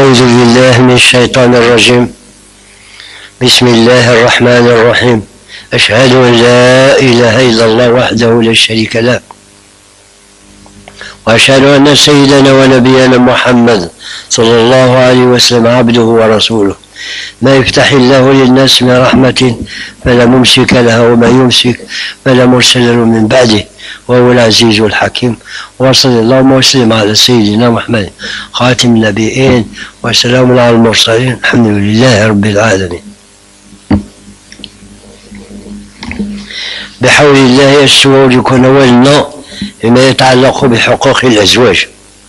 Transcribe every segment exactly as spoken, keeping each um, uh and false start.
أعوذ بالله من الشيطان الرجيم. بسم الله الرحمن الرحيم. أشهد أن لا إله إلا الله وحده لا شريك له، وأشهد أن سيدنا ونبينا محمد صلى الله عليه وسلم عبده ورسوله. ما يفتح الله للناس من رحمة فلا ممسك لها، وما يمسك فلا مرسل له من بعده، وهو العزيز الحكيم. وصلى اللهم وسلم على سيدنا محمد خاتم النبيين، وسلام على المرسلين، الحمد لله رب العالمين. بحول الله السؤال يكون أولنا فيما يتعلق بحقوق الأزواج.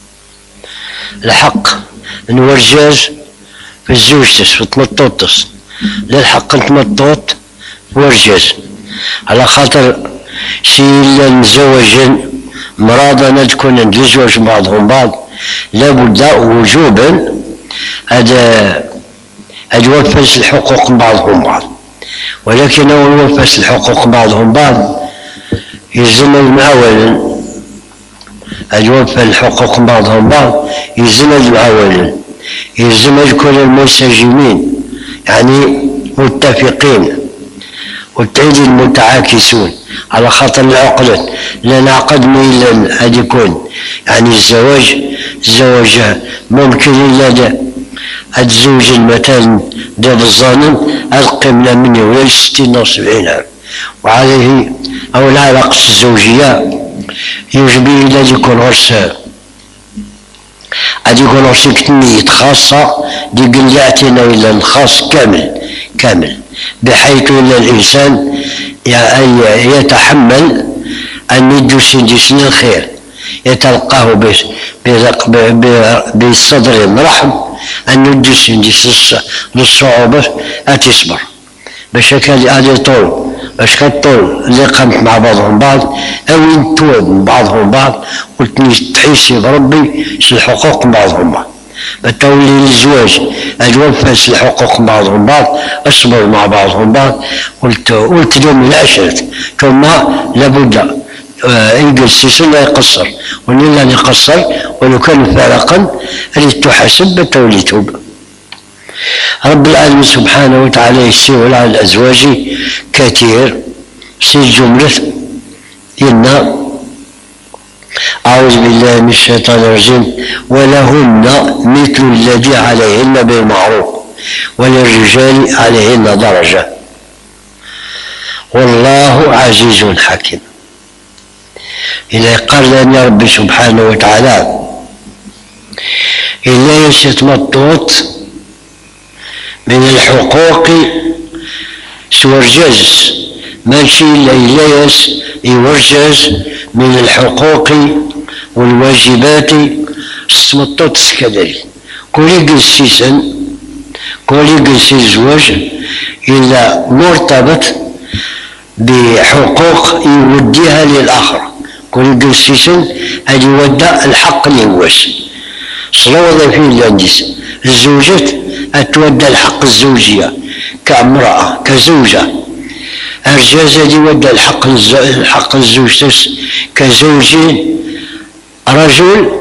الحق نورجاز في الزوجتس في تمطوطس، لا الحق نتمطوط في ورجاز، على خاطر شي إلا مزوجين مرادنا تكون عند الزوج بعضهم بعض لابد وجوبا هذا هذا يوفز الحقوق بعضهم بعض، ولكن هو يوفز الحقوق بعضهم بعض يلزم أولا هذا يوفى الحقوق بعضهم بعض يلزم أولا يلزم يكون المنسجمين يعني متفقين، والتالي المتعاكسون، على خاطر العقد لا نعقد إلا أن يكون يعني الزواج الزواج ممكن إلا الزوج مثلا داب الظالم القمنا منه ولا ستين أو سبعين عام، وعليه أو العلاقة الزوجية يجب إلا يكون غرس هذه يكون غرس كتمية خاصة دي قلعتنا إلا الخاص كامل كامل، بحيث أن الإنسان يتحمل أن يدوس يدوس الخير يتلقاه بالصدر رحم، أن يدوس يدوس للصعوبة أتصبر باش هذا طول باش كالطول اللي قامت مع بعضهم بعض أو ينتوب من بعضهم بعض، قلت تحيسي بربي الحقوق بعضهم بعض، بتولي الزواج أجوفز الحقوق بعضهم بعض، أصبر مع بعضهم بعض. قلت قلت لهم العشرة ثم لابد يجلس سنة يقصر، ولله أن يقصر ولو كان فارقا اللي تحسب بتولي توب. رب العالمين سبحانه وتعالى يسير على الأزواج كثير سير جملة إن أعوذ بالله من الشيطان الرجيم ولهن مثل الذي عليهن بالمعروف وللرجال عليهن درجة والله عزيز حكيم. إذا قال لنا ربي سبحانه وتعالى إلا يستمطوط من الحقوق سورجز ماشي إلا إليس يورجز من الحقوق والواجبات استمطوط كذلك كل قسيسا كل قسيس زواج إلا مرتبط بحقوق يوديها للآخر، كل قسيسا هل يودى الحق للوش صلى وظيفين لأنديس الزوجات أتودى الحق الزوجية كامرأة كزوجة، الرجال يودى الحق الحق الزوجتس كزوجين رجل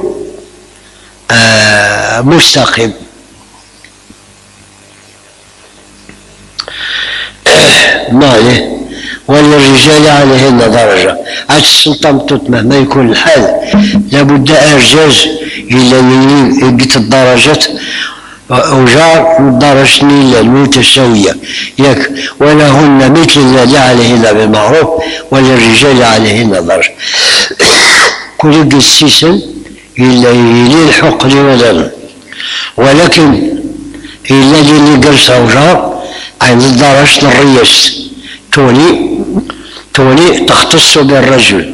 آه مستقيم. ماله وللرجال عليهن درجة، هاد السلطة مهما يكون الحال لابد إرجاز إلا يقت الدرجات أجار الدرجة المتساوية ياك ولهن مثل الذي عليهن بالمعروف وللرجال عليهن درجة. كل قسيسا إلا يلي الحق لولد، ولكن إلا اللي قرص أجار عند الدرجة الرياس تولي تولي تختص بالرجل،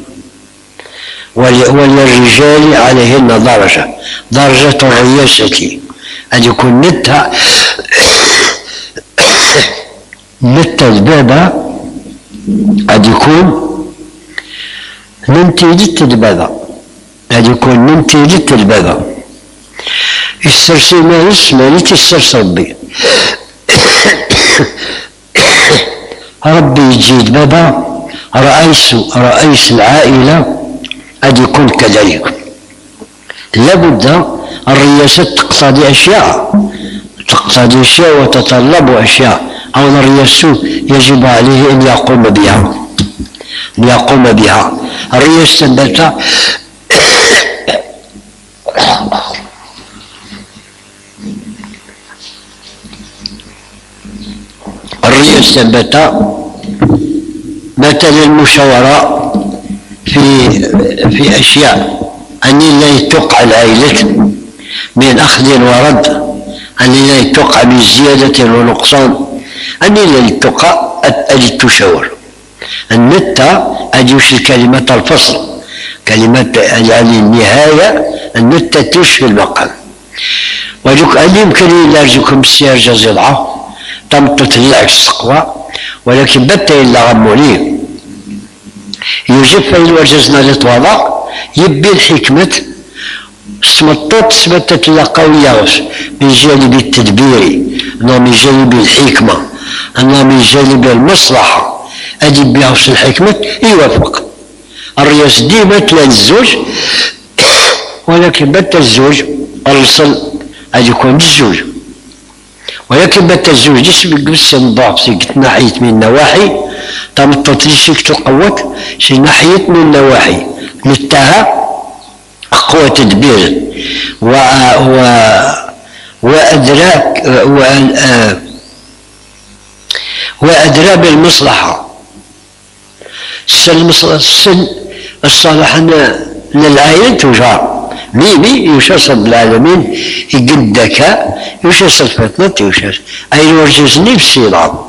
وللرجال عليهن درجة درجة الرياسة أن يكون نتها نتها البابا أن يكون نمتي جت البابا أن يكون نمتي جت البابا السرسي مالس ماليت السرس ربي ربي يجيد بابا رئيس رئيس العائلة أن يكون كذلك، لابد الرئاسة تقتضي أشياء تقتضي أشياء وتتطلب أشياء، أو الرئاسة يجب عليه أن يقوم بها أن يقوم بها الرئاسة ثبت الرئاسة ثبت مثلا المشاورة في في أشياء أن لا توقع العائلة من أخذ ورد، أن لا توقع من زيادة ونقصان، أن لا توقع أجي تشاور النتة أجيوش الكلمة الفصل كلمة يعني النهاية النتة تشفي المقام. وجوك أن يمكن يلارجكم السير جزيلة تمطت العكس تقوى، ولكن بتا إلا غموني يجب فإن وجزنا لتوضع يبي الحكمة سمطت سمتت لا قوية من جانب التدبير، أنه من جانب الحكمة، أنه من جانب المصلحة أجيب بها الحكمة يوافق. الرئاسة ديما تلان الزوج، ولكن بتا الزوج الرسل أجي يكون الزوج، ولكن بتا الزوج يسبق بس نضاف سيك ناحية من النواحي تمطت لي سيك تقوت شي ناحية من النواحي نتاها قوة تدبير و و وأدراك و وأدرى بالمصلحة. السن الصالح للعائلة تجار ميمي يشاصل بالعالمين يقدك يشاصل فتنة يشاصل أي ورجزني بسيرام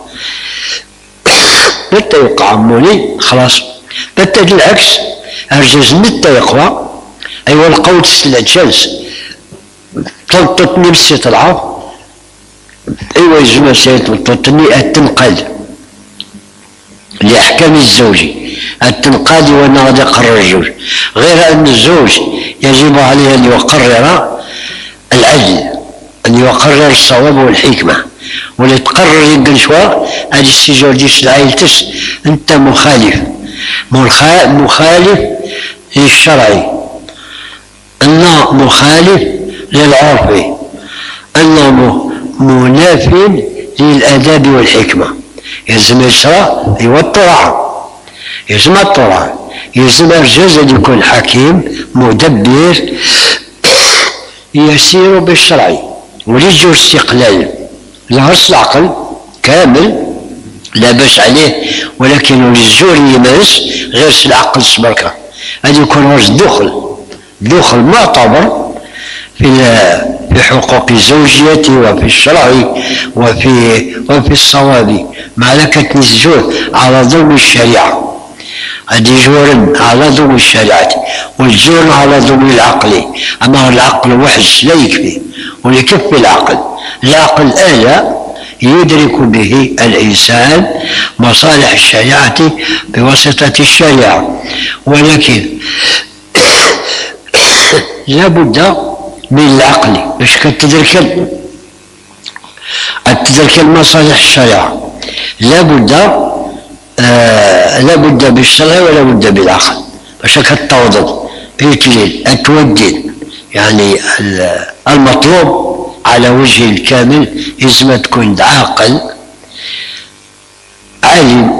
متى يوقع عمولي خلاص متى بالعكس أرجز متى يقوى أيوة القول تسلع جالس تلطتني بسيط العاف أيوة يجمع سيط تلطتني التنقل لأحكام الزوجي التنقادي وانا غادي يقرر الزوج، غير ان الزوج يجب عليه ان يقرر العدل، ان يقرر الصواب والحكمه، ولا تقرر يقول شوا هذه السجور ديش العائلتش انت مخالف مخالف للشرعي، انه مخالف للعرف، انه مناف للاداب والحكمه. يلزم يشرع ايوا الطاعه، يلزم الطاعه، يلزم الرجال يكون حكيم مدبر يسير بالشرع وليجو استقلال لا العقل كامل لا باس عليه، ولكن للزور يمارس غير العقل السبركه هذا يكون واش دخل دخل معتبر في في حقوق الزوجية وفي الشرع وفي وفي الصواب، ملكة الزور على ضوء الشريعة، هذه جور على ضوء الشريعة والزور على ضوء العقل، أما العقل وحده لا يكفي ويكفي العقل، العقل آلة يدرك به الإنسان مصالح الشريعة بواسطة الشريعة، ولكن لا بد من العقل باش كتدرك تدرك المصالح الشريعة، لا بد آه لا بد بالشرع ولا بد بالعقل باش كتوضد بيتليل التودد، يعني المطلوب على وجه الكامل لازم تكون عاقل عالم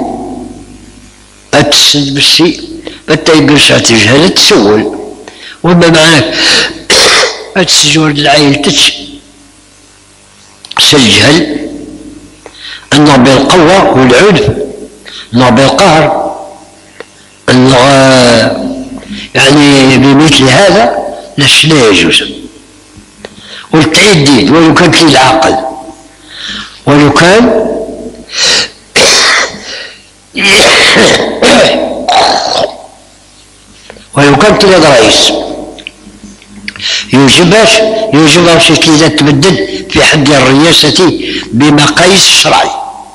اتسد بالشيء حتى يقولش تجهل تسول، وما معاك السجور العائلتش سجهل انه بالقوة والعنف انه بالقهر انه يعني بمثل هذا لاش لا يجوز، والتعديد ولو كان في العقل ولو كان ولو كانت اليد رئيس يوجباش يوجب شي كي تبدل في حد الرئاسة بمقاييس الشرعي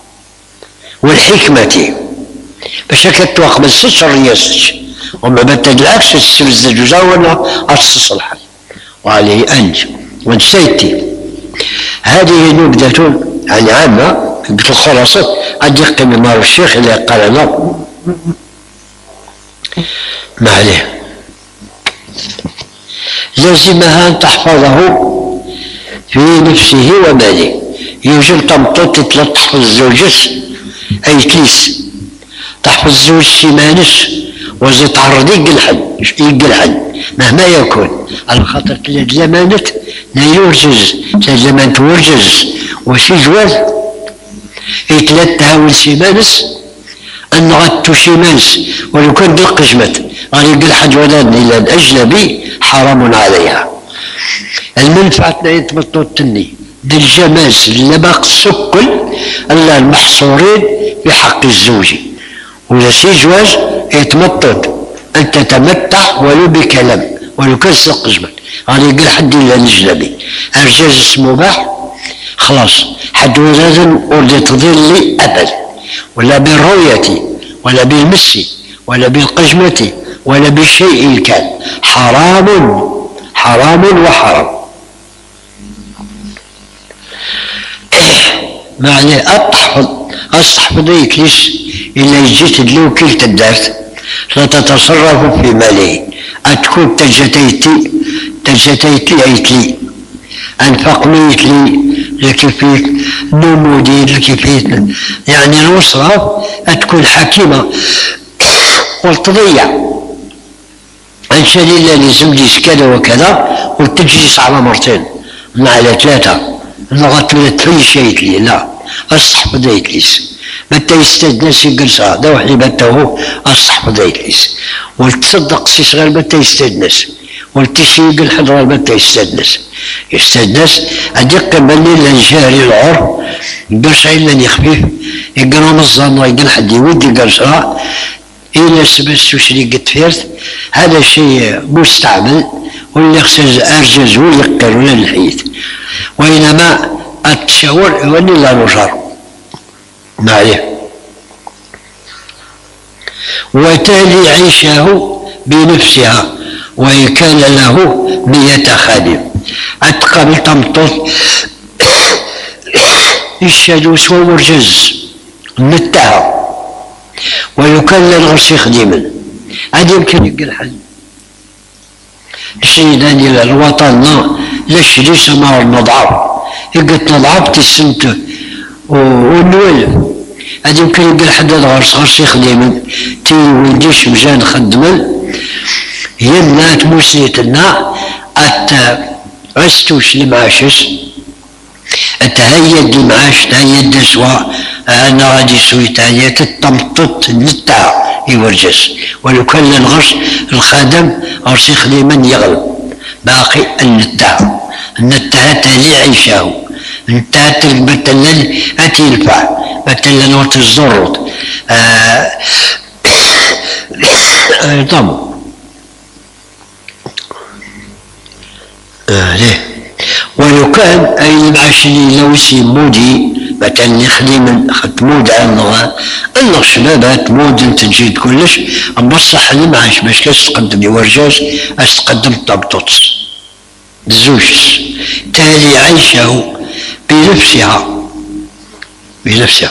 والحكمة باش كتوافق ما تسدش الرئاسة، وما بعد العكس تستفز الجوزا ولا الصلح وعليه أنت ونسيتي. هذه نبذة يعني عامة قلت الخلاصة قد يقيم مار الشيخ اللي قال لا ما عليه. لازمها أن تحفظه في نفسه وماله. يوجد تمطط تحفظ الزوجس أي تليس تحفظ الزوج سيمانس وزي تعرضي يقلحن يقلحن مهما يكون على خاطر تلاد لمانت لا يرجز تلاد لمان تورجز وشي جواز يتلاد تهاول سيمانس أن غدتو سيمانس ولو كان دلق جمت غادي يقلحن ولاد إلى الأجنبي حرام عليها. المنفعة يتمطط تني دي الجماز اللي باق السكل الا المحصورين بحق الزوج ولا شي جواز يتمطط ان تتمتع ولو بكلام ولو كان سق جمل غادي يقول حد الا الاجنبي ارجاز مباح خلاص حد لازم ولد تضير لي ابد ولا بالرؤيه ولا بالمس ولا بالقجمه ولا بالشيء كان حرام حرام وحرام. معنى أتحفظ أصحفظ يكلس إلا جيت لو كلت الدارت لا تتصرف في ماله أتكون تجتيتي تجتيتي أيتلي أنفق ميتلي لكيفيت نمودي لكيفيت يعني الأسرة أتكون حكيمة والتضيع أنشأ لله لزوجي كذا وكذا وتجلس على مرتين من على ثلاثة لغت ثلاث شيء لي لا أصحب يجلس متى يستدنس يجلس هذا وحدي متى هو أصحب يجلس والتصدق سي صغير متى يستدنس والتشي يقول حضر متى يستدنس يستدنس أدق بلي لنجاري العر يقرص إلا يخفيف يقرا مزان ويقول حد يودي يقرصها إلا سبس وشري قد فيرت هذا شيء مستعمل واللي يخسر أرجز ويقر ولا الحيث وإنما التشاور يولي لا نشر معيه وتالي عيشه بنفسها وإن كان له مئة خادم أتقبل تمطط الشادوس والمرجز نتاها ولو كان لنغرسي خديما هذا يمكن يقل حل السيدان إلى الوطن ليش ليس مع المضعف يقلت نضعف تسنت ونولف هذا يمكن يقل حد الغرس غرسي خديما تي ولديش مجان خدما يمنا تموسيتنا أتا عستوش المعاشس أتهيد المعاش تهيد سواء أنا غادي سوي تهيد تتمطط نتاع يورجس ولو كان الغرس الخادم غرسي خديما يغلب باقي النتاع النتاع تالي عيشه النتاع تلبتلل أتي الفع بتلل وقت الزرط آه طبعا آه ليه ولو كان أي المعاشرين لو سيمودي مثلا يخدم تمود عنها أن الشباب تمود تجيد كلش أما الصح المعاش باش كتقدم يورجاش أش تقدم طبطوط الزوج تالي عيشه بنفسها بنفسها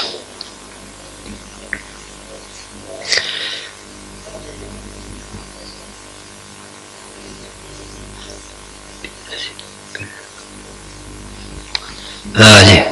هذه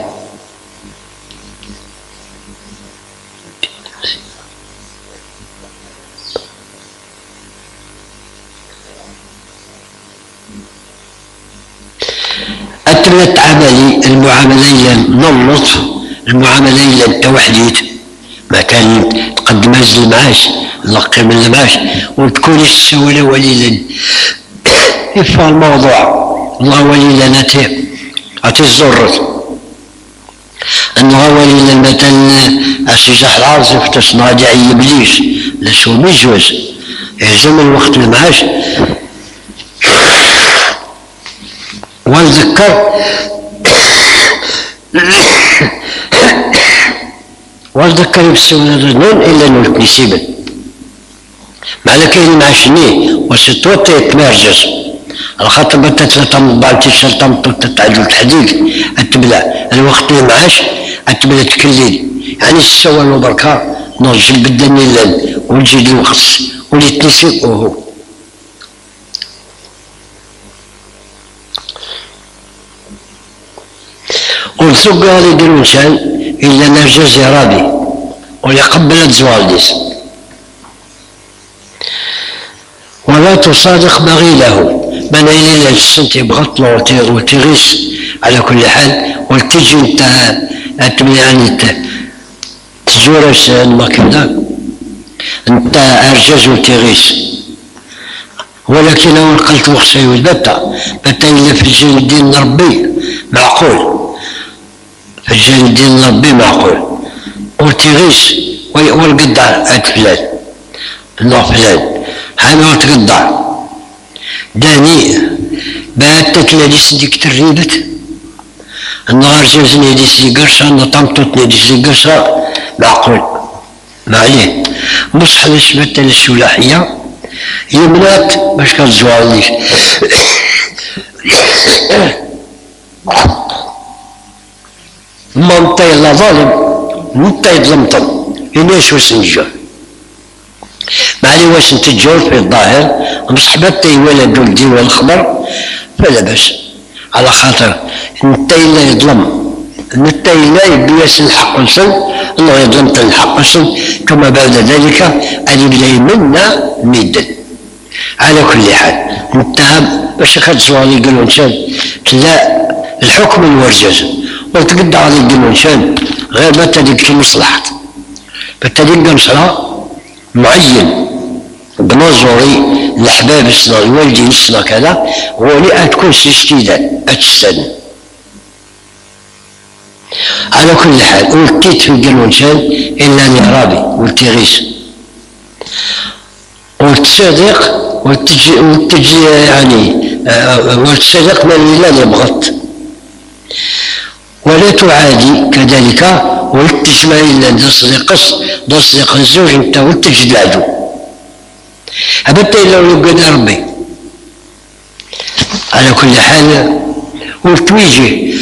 أتمت عملي المعاملين من اللطف المعاملين التوحيد ما كان تقدم هز المعاش نلقي من المعاش وتكون السوالة وليلا يفهم الموضوع الله وليلا نتي أتي الزرط أنه وليلا مثلا أسيجح العاصف تصنع داعي إبليس لسو مجوز يهزم الوقت المعاش ونذكر ونذكر بالسنة الرنون إلا نولك نسيبا معنى كاين معاشني وستوت يتمارجز الخاطر بتا ثلاثة بعد تشهر تمطط تتعجل تحديد أتبلا الوقت المعاش أتبلا تكليل يعني السوى الوبركة نرجع بالدنيا الليل ونجي الوقت وليتنسي وهو ورثوك غادي يدير الإنسان إلا نرجز رابي ويقبل زوالديس ولا تصادق بغيله من إلى السنت يبغط له وتغيس على كل حال وتجي انت يعني تزورس ما كذا انت ارجز وتغيس ولكن لو قلت وخصي بتا بتا الا في الجيل الدين ربي معقول في الجيل الدين ربي معقول وتغيس والقدع هاد فلان نوع فلان هذا وتقدع داني بات تتلاديس ديك تريبت النهار جازني دي سيقرشا نطمطتني دي سيقرشا معقول ما عليه بصح نسبة للسلاحية يمنات باش كتزوالنيش منطي لا ظالم نطي ظلمتم إنيش واش نجور معلي واش نتجور في الظاهر مصحبتي ولد ولدي والخبر فلا باس على خاطر نتا إلا يظلم نتا إلا يبياس الحق وصل الله يظلم الحق وصل ثم بعد ذلك أن يبدا منا ميدا على كل حال نتا باش كتزوالي يقولوا إنسان لا الحكم الورجز وتقدع على يقولوا إنسان غير متى ديك المصلحة متى ديك نصرة معين بنظري الأحباب السنة الوالدين السنة كذا هو اللي تكون استداد أتستدن على كل حال ولتيت في القلونشان إلا نهرابي ولتغيس ولتصدق ولتجي ولتجي يعني ولتصدق من إلا يبغط ولا تعادي كذلك ولتجمع إلا تصدقس تصدق الزوج أنت ولتجد العدو أبدا إلا ولقد ربي على كل حال ولتويجه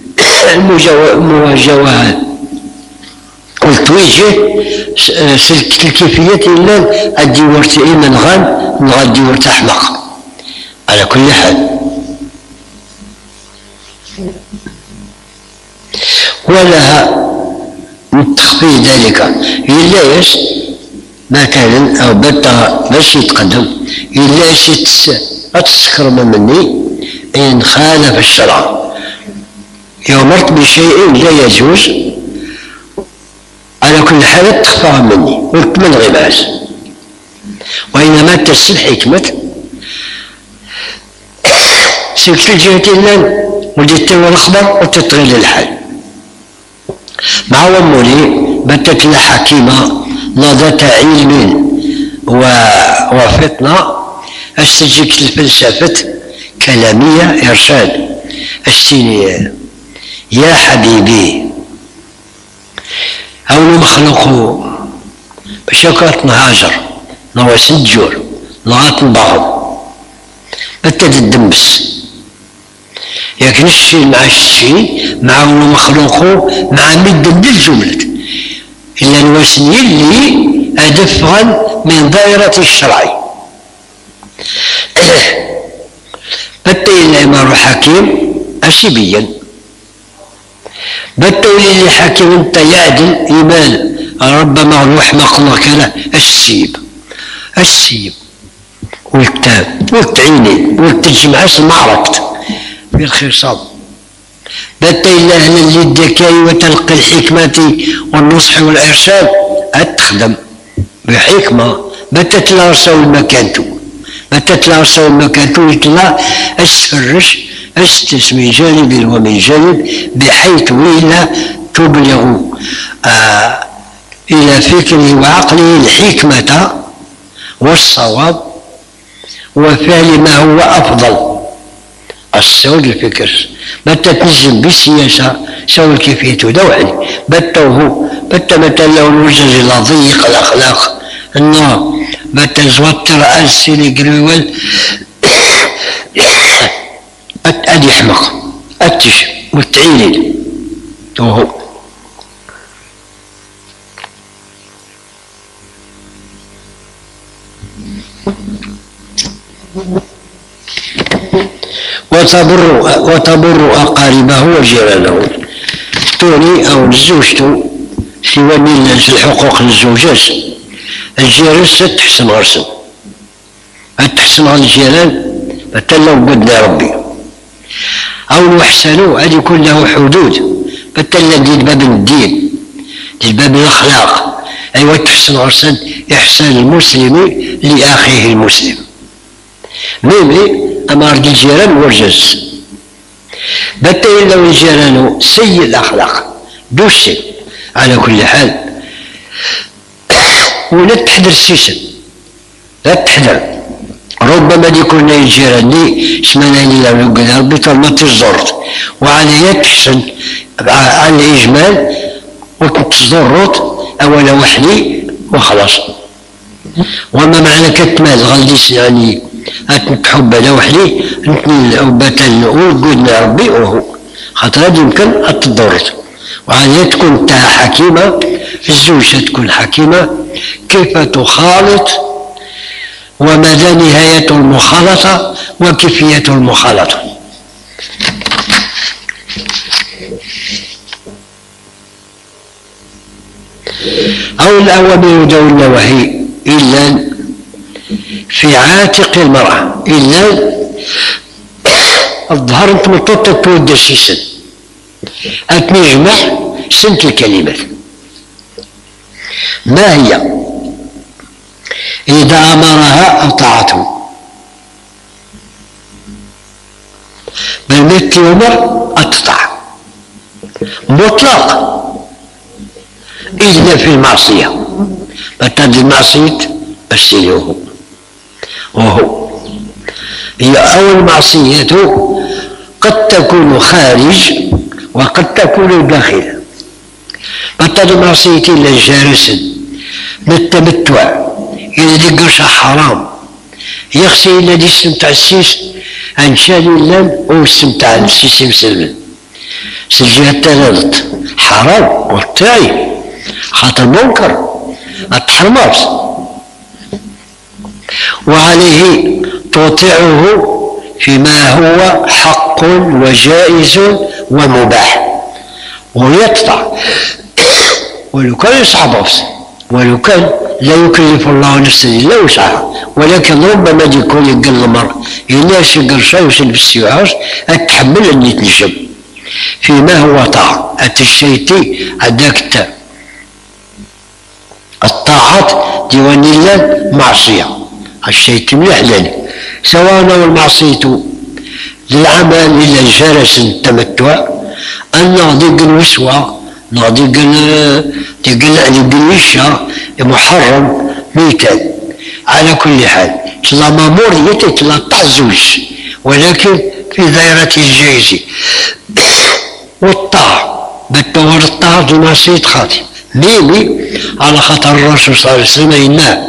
المواجهة ولتويجه سلك الكيفية إلا أدي ورت إيمان غان نغادي ورت أحمق على كل حال ولها من تخفي ذلك إلا يش مثلا أو بدا باش يتقدم إلا يش أتسكرم مني إن خالف الشرع يأمرت بشيء لا يجوز على كل حال تخفى مني قلت من غباس وإنما تسل حكمة سلك الجهة اللان وديت الخبر وتطغيل الحال مع ومولي بتت حكيمة ذات علم وفطنة استجيك الفلسفة كلامية إرشاد استيني يا حبيبي أو مخلوق بشكات نهاجر نواس الجور نغات نباغض بتت الدمس لكن الشيء مع الشيء مع مخلوق مع مد الجملة إلا الوسن اللي أدفغا من دائرة الشرع بتا إلا إمام حكيم أشبيا بتا إلا حكيم أنت يعدل إيمان ربما روح ما قلنا كلا السيب السيب والكتاب والتعينين والتجمع المعركة في الخصام بتا إلا أهل الذكاء وتلقي الحكمة والنصح والإرشاد أتخدم بحكمة بتا تلارسوا المكانتو بتا تلارسوا المكانتو يطلع أسفرش أستسمي جانب ومن جانب بحيث إلا تبلغ آه إلى فكره وعقله الحكمة والصواب وفعل ما هو أفضل السود الفكر بتا تنجم بالسياسة سواء كيفية دوحي بتا هو بتا مثلا لو الوجه لا ضيق الأخلاق النار بتا زوتر ألسي قريول أدي حمق أتش والتعيني وهو وتبر وتبر أقاربه وجيرانه توني أو زوجته سوى من الحقوق للزوجات الجيران تحسن غرسن تحسن على الجيران فتلو بدنا ربي أو نحسنوا هذه يكون له حدود فتلا ديال باب الدين ديال باب الأخلاق أيوة تحسن غرسن إحسان المسلم لأخيه المسلم ميمي أمر ديال الجيران ورجز بتا لو الجيران سيء الأخلاق دوشي على كل حال ولا تحضر السيسن لا تحضر ربما يكون الجيران لي شمالاني لو قال ربي طالما تزورت وعليها تحسن على الإجمال وتزورت أولا وحدي وخلاص وما معنى كتمال غلديس يعني أتنتحب أنا وحدي نتني الأوبة نقول قلنا ربي وهو خاطر هذا يمكن أتضرت وعليها تكون انت حكيمة الزوجة تكون حكيمة كيف تخالط ومدى نهاية المخالطة وكيفية المخالطة. أو الأوامر أو النواهي إلا في عاتق المرأة إلا الظهر أنت مطلوب تود السيسن أتنجمع سنت الكلمات ما هي إذا أمرها أطاعته بالمثل يؤمر أتطاع مطلق إلا في المعصية فتد المعصية أرسلوه وهو هي أول معصية قد تكون خارج وقد تكون داخل فتد المعصية إلا جالسا بالتمتع إذا دي قرشة حرام يخشى الذي استمتع السيس عن شان اللام أو استمتع السيس مسلم سجيها التلالط حرام والتعي خاطر منكر التحرمات وعليه تطيعه فيما هو حق وجائز ومباح ويقطع ولو كان يصعب نفسه ولو كان لا يكلف الله نفسا الا وسعها ولكن ربما يكون يقل المرء الناس يقرشا يوصل بالسيوعات اتحمل ان يتنجم فيما هو طاعه اتشيتي عداك الطاعات ديوان الله معصيه الشيء مليح لنا سواء المعصيه للعمل الى جلس التمتع ان ضيق الوسوى نضيق تقل على الشهر محرم ميتا على كل حال تلا مامور يتتلا تعزوج ولكن في دائرة الجائزة والطاعة بالتوار الطاعة المعصية خاطئ ميمي على خاطر الرسول صلى الله عليه وسلم إنه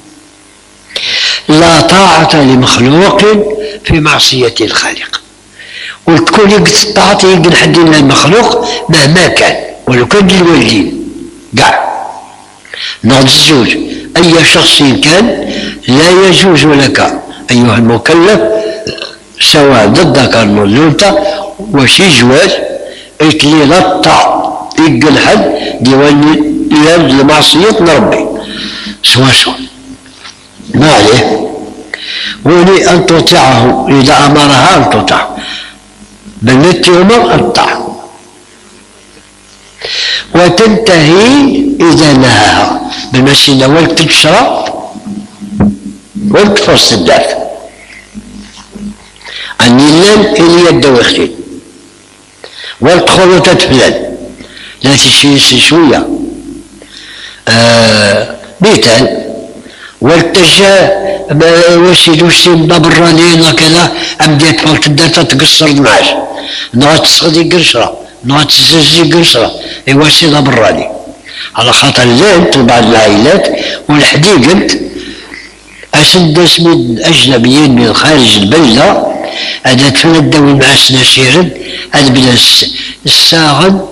لا طاعة لمخلوق في معصية الخالق وتكون يقص الطاعة يقل حد المخلوق مهما كان ولو كان الوالدين قاع نضج الزوج أي شخص كان لا يجوز لك أيها المكلف سواء ضدك النزولة وشي جواز إكلي لا الطاعة يقل حد ديوان المعصية نربي سوا سوا ما عليه ولي أن تطيعه إذا أمرها أن تطيعه بالتي أمر الطاعة وتنتهي إذا نهاها بالمسينة ولك تشرب ولك فرص الدافع أن الليل إلي الدوخين ولك خلطة فلان لا تشي شوية آه بيتان والتجا وسيد وسيم بابرانين وكذا أبديت فالت الداتا تقصر معاش نغا تسغدي قرشرة نغا تززي قرشرة إيوا سيدة براني على خاطر لانت بعض العائلات والحديق انت أسد اسم أجنبيين من خارج البلدة هذا تفنى الدوي مع سناشيرد هذا بلا الساغن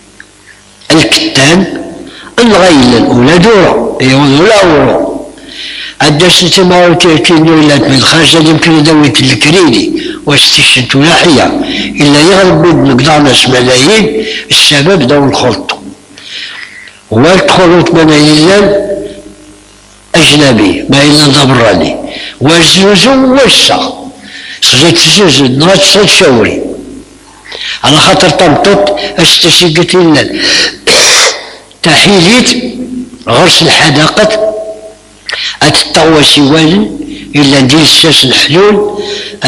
الكتان الغيل الأولى دورة يوضو الأولى عندها ستة وثلاثين ولات من الخارج يمكن دوية الكريدي واستشنت لاحية إلا يغلب بين قدر ناس ملايين السبب داو الخلط والخلط ملايين أجنبي ما إلا ضبراني والزوزو والسا صجيت الزوز نغات شاوري على خاطر طنطوط استشقت لنا تحيليت غرس الحداقة أتطوى سوال إلا ندير الساس الحلول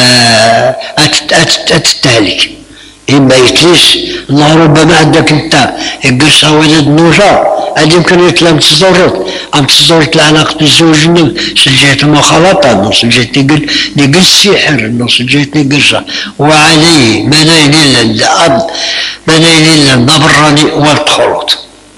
أتتهلك إما يتليس الله ربما عندك أنت يقرصها ولد نوجا هذا يمكن يتلام تزورت أم تزورت العلاقة الزوج سجيت المخالطة نص جيت نقل نقل السحر نص جيت نقرصها وعليه مناين إلا الأب مناين إلا النبراني والتخلط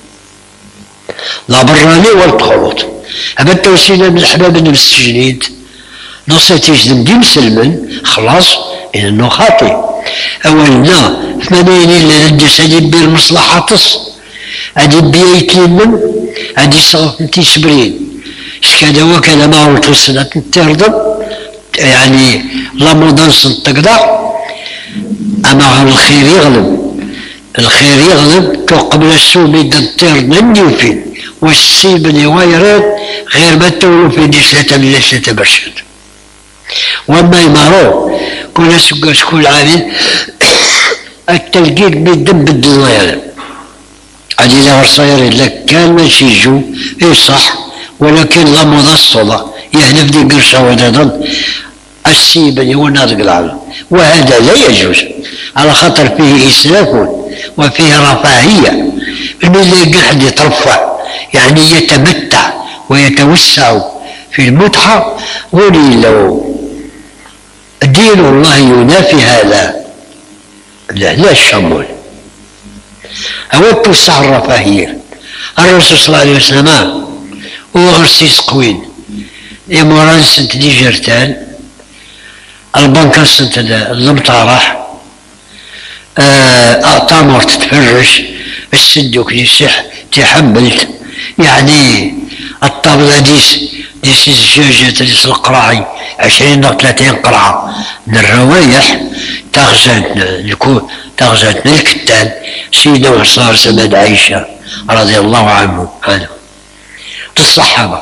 نبراني والتخلط أما التوسيلة من الحباب المستجنين نصيتي جدم دي مسلمن خلاص إنه خاطئ أولنا ثمانين إلا ندس هادي بير مصلحة تص هادي بيا من هادي صغف نتي سبرين شكادا وكذا ما هو توصلت تردم يعني لا مودانس تقدر أما الخير يغلب الخير يغلب تو قبل السوء بيدا ترد نيوفين والسيبني وايرات غير ما تولو في دي ثلاثة من ثلاثة برشد وما يمارو كل سكر شكون عامل التلقيق بالدم بالدنيا هذه لا صاير لك كان ماشي جو اي صح ولكن لا مضصلة يهلف دي قرشة ودادا السيبني وناطق العالم وهذا لا يجوز على خاطر فيه إسراف وفيه رفاهية من اللي قاعد يترفع يعني يتمتع ويتوسع في المتعة ولي لو دين الله ينافي هذا لا لا الشمول أو توسع الرفاهية الرسول صلى الله عليه وسلم هو غرسيس قوين يموران سنت دي جرتان البنكة سنت المطارح أعطامر تتفرش السدوك يصح تحملت يعني الطابلة ديس ديس الزجاجة ديس القراعي عشرين أو ثلاثين قرعة من الروايح تغزات الكون تغزات من الكتان سيدنا وصار سماد عائشة رضي الله عنه عنه الصحابة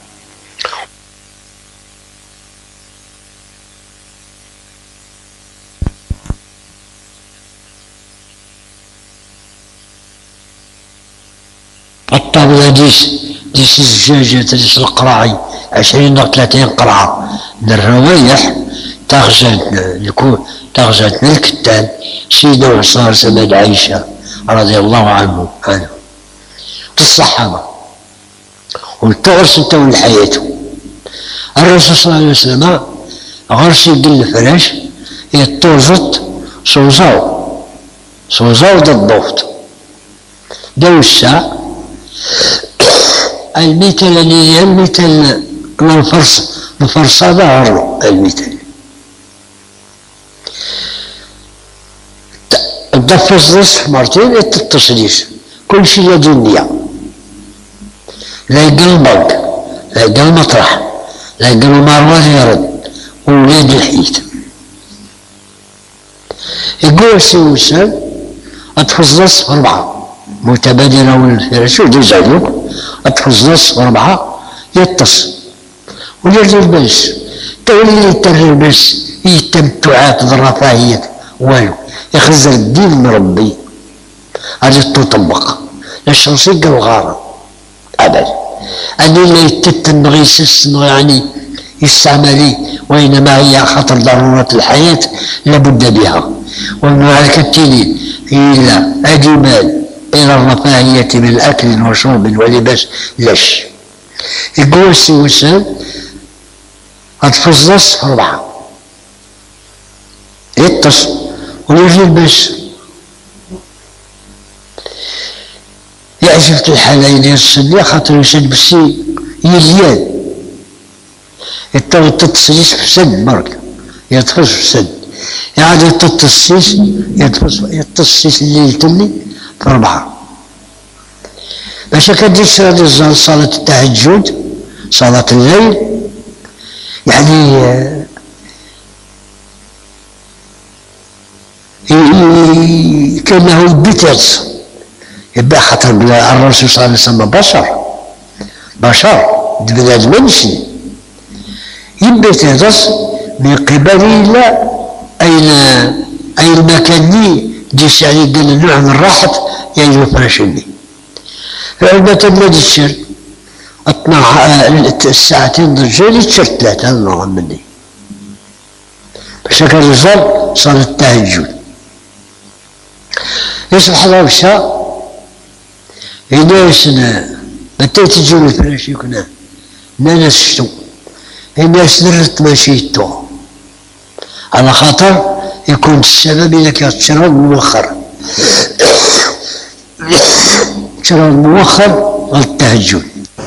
الطابلة ديس ديس الزجاجة ديس القراعي عشرين أو ثلاثين قرعة من الروايح تغزات الكون تغزات من الكتان سيدنا وصار سماد عائشة رضي الله عنه عنه الصحابة والتغرس انت من حياته الرسول صلى الله عليه وسلم غرس يدل الفراش يتوزط صوزاو صوزاو ضد الضغط داو الساعة المثل اللي المثل الفرص الفرصة ظهر المثل تدفز نصف مرتين تتصليش كل شيء يدي النية لا يقل البنك لا يقل المطرح لا يقل المروة يرد وولاد الحيط يقول سي وسام اتفز نصف أربعة متبادلة والفراش ودي زعلوك اتفز نصف أربعة يتصل ولاد الباس تولي اللي يترر بس يتمتعات بالرفاهية والو يخزر الدين من ربي هذه تطبق لا الشمسية الغارة أبدا أني لا يتتن غيسس يعني يستعملي وإنما هي خطر ضرورة الحياة لابد بها والمعركة التالي إلى أجمال إلى الرفاهية من أكل وشرب ولباس لش يقول سي وسام أتفز نصف أربعة يتصل ويجي البس يعجبت الحالة اللي يرسل خاطر يشد بسي يليان يضطر تتصيص في سد برك يتفز في سد يعاد يتصيص يتفز يتصيص الليل تلي في أربعة باش كديش هذه صلاة التهجد صلاة الليل يعني كان له البتاس يبقى خاطر الرسول صلى الله عليه وسلم بشر بشر بنادم نسي يبقى تهدس من قبل الله أين أي المكان لي جيس يعني قال نوع من الراحة يعني فرشني فعندما الذي السر اثنا الساعتين رجالي تشر ثلاثة هذا نوع مني بشكل الرجال صار التهجد يصبح هذا وشاء الناس متى تجون الفراش يكون ناس شتو الناس نرت ماشيتو على خاطر يكون السبب إنك تشرب مؤخر تشرب مؤخر التهجد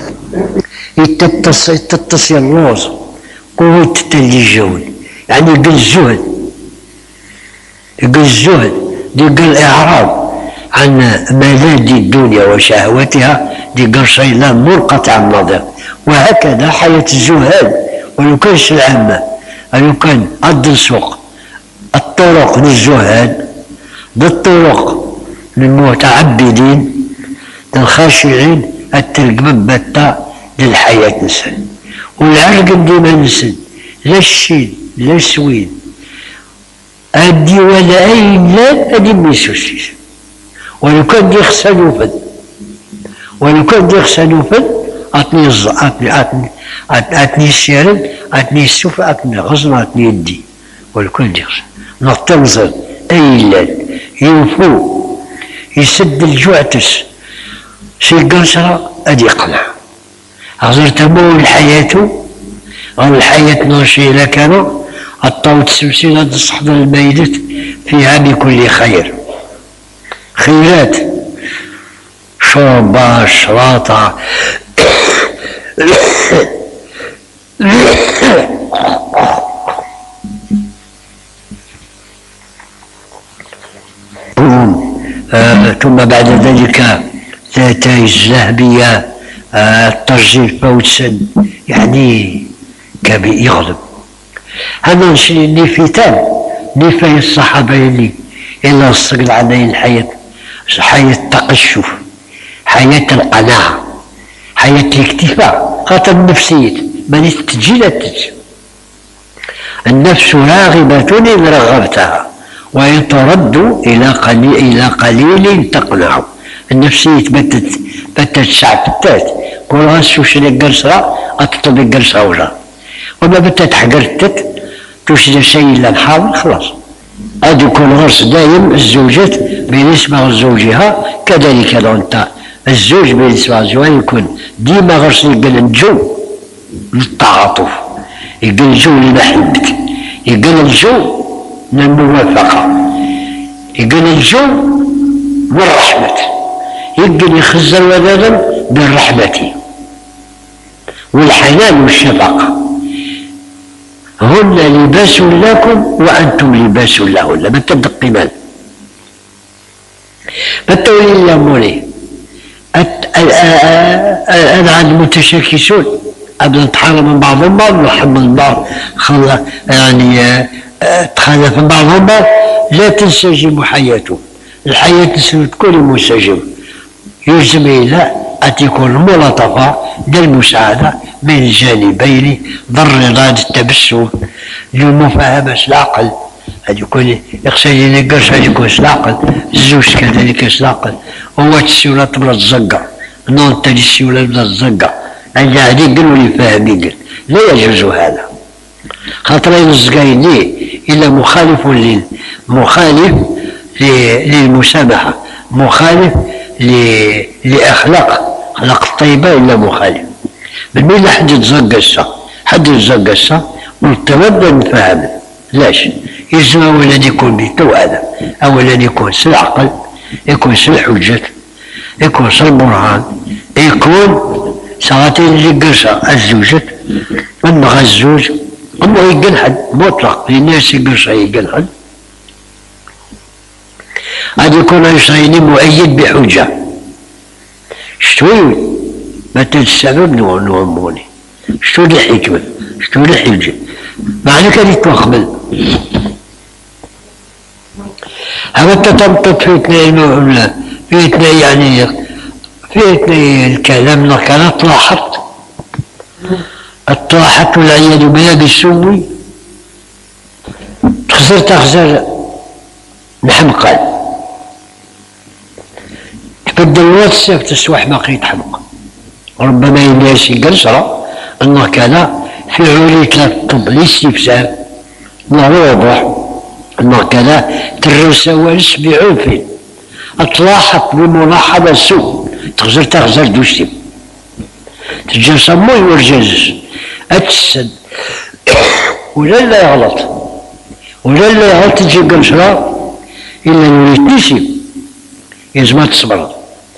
يتتصل الروز قوة التلفزيون يعني يقل الزهد يقل الزهد يقل الإعراض عن ملاذ الدنيا وشهوتها يقل شيء لا منقطع النظر وهكذا حياة الزهاد ولو كانش العامة ولو كان عد السوق الطرق للزهاد بالطرق للمتعبدين للخاشعين الترقب بتة للحياة نسن والعرق ديما نسن لا الشين لا السوين أدي ولا أي لا أدي ميسوسيس ولو كان دي خسانو فد ولو كان دي خسانو فد أتني الز أتني أتني أتني السيرن أتني السوف أتني غصن أتني يدي ولو كان دي خسان نطنزل أي لا يوفو يسد الجوعتس شي قنصرة أدي قنع غزرت مو الحياة أو الحياة ناشئة لكانوا الطاوة السمسينة تصحضر الميدة فيها بكل خير خيرات شوربة شراطة آه ثم بعد ذلك نتائج ذهبية الترجيف آه موتسن يعني كبير يغلب هذا نشري نفتان نفاي الصحابة اللي إلا الصقل عنين الحياة حياة التقشف حياة القناعة حياة الاكتفاء خاطر النفسية من تجلت النفس راغبة إن رغبتها وإن ترد إلى قليل إلى قليل تقنع النفسية بتت بتت شعبتات كل غسو شري قرصرة أتطلب القرصرة وجا وما بتت حقرتت توشد شيء إلا الحاضر خلاص هذا يكون غرس دايم الزوجات بالنسبة لزوجها كذلك لو أنت الزوج بالنسبة لزوجها يكون ديما غرس يقل الجو للتعاطف يقل الجو للمحبة يقل الجو للموافقة يقل الجو والرحمة يقل يخزن ودادا بالرحمة والحنان والشفقة هن لباس لكم وأنتم لباس لهن ما تدقي مال ما تقولي إلا مولي أنا عند المتشاكسون أبدا نتحرم من بعضهم بعض ونحب من بعض خلا يعني تخالف من بعضهم بعض لا تنسجم حياته الحياة تكون منسجم يلزم إلى أن تكون ملاطفة للمساعدة من الجانبين بالرضا التبسم للمفاهمة العقل هذا يكون يخشى ينقرش هذا يكون العقل الزوج كذلك العقل هو تسيولا تبلا الزقة نون تالي السيولا تبلا الزقة عند هذه قل ولي فاهمي قل لا يجوز هذا خاطر ينزقين ليه إلا مخالف لل مخالف للمسامحة مخالف لأخلاق أخلاق الطيبة إلا مخالف بالميل حد يتزقى السا حد يتزقى السا ونتمنى نفهم لاش يلزم أولا يكون بيتو هذا أولا يكون سل عقل يكون سل حجة يكون سل برهان يكون ساعتين اللي قرصة الزوجة أما الزوج أما يقنحد مطلق للناس يقرصة يقنحد هذا يكون عشرين مؤيد بحجة شتوي مثل السبب نعموني شتو الحكمة شتو الحجة معنى كان يتوخبل هذا التطمطط في اثنين في اثنين يعني في اثنين الكلام لو كانت طاحت الطاحت والعياذ بالله بالسوي تخسر تخسر نحمقان تبدل الواتساب تسوح ما يتحمق ربما يناسي قرصرة انه كان في علية الطب الاستفسار واضح انه كان ترسوالس بعنف اطلاحت بملاحظة السوء تخزر تخزر دوشتي تجي صموي ورجاز اتسد ولا لا يغلط ولا لا يغلط تجي قرصرة الا نريد نسي يزما تصبر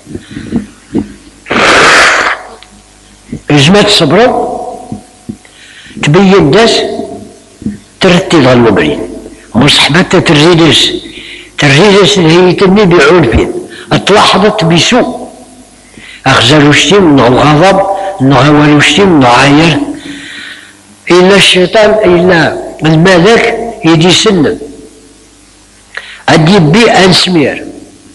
يزما تصبر تبين الناس ترتب على المبرين مصحبتها ترزيدس ترزيدس هي تنمي بعنف اتلاحظت بسوء اخزر وشتي من الغضب انه هو وشتي من عاير الا الشيطان الا الملك يجي سلم اديب بي انسمير